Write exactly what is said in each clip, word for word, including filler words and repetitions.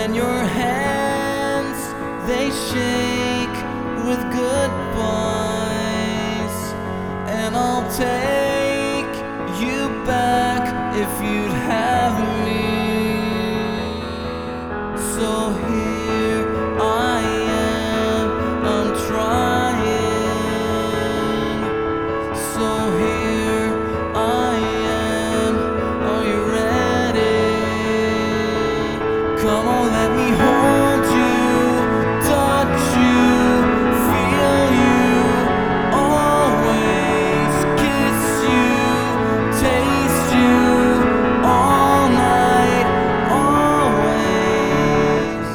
when your hands they shake with goodbyes, and I'll take you back if you'd have me. So here I am, I'm trying. So here I am, are you ready? Come on, let me hold you, touch you, feel you, always kiss you, taste you, all night, always.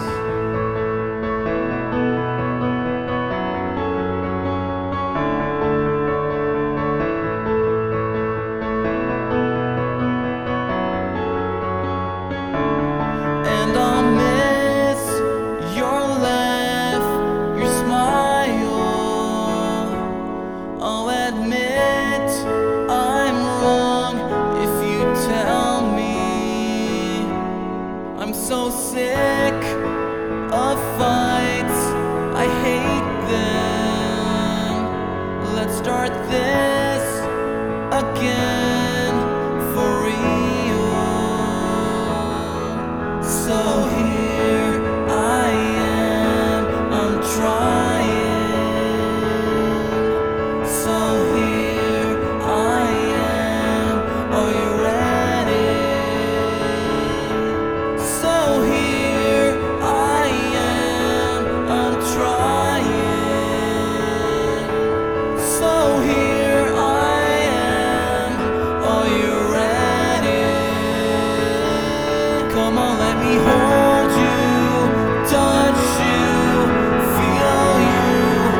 And I'll miss your laugh, your smile. I'll admit I'm wrong if you tell me. I'm so sick of fights, I hate them. Let's start this again for real. So here I am, I'm trying. So here I am, are you ready? So here I am, I'm trying. So here I am, are you ready? Come on, let me hold you, touch you, feel you,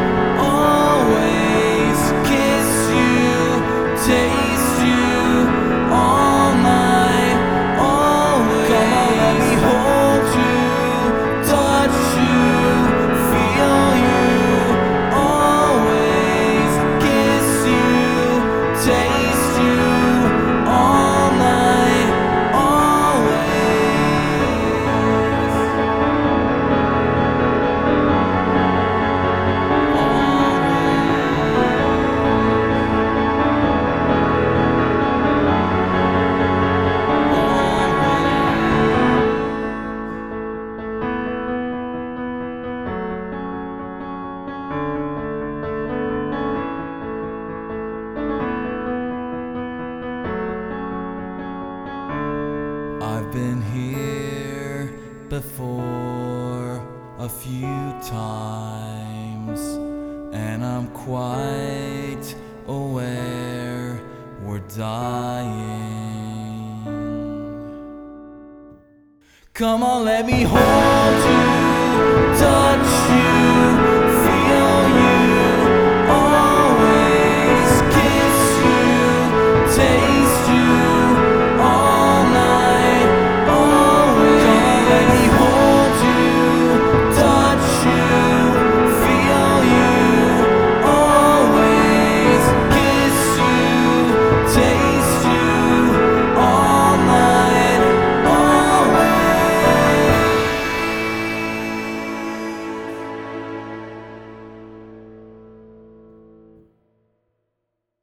always kiss you, taste you, all night, always. Come on, let me hold you, touch you, feel you, always kiss you, taste you, all night, I've been here before a few times, and I'm quite aware we're dying. Come on, let me hold you, touch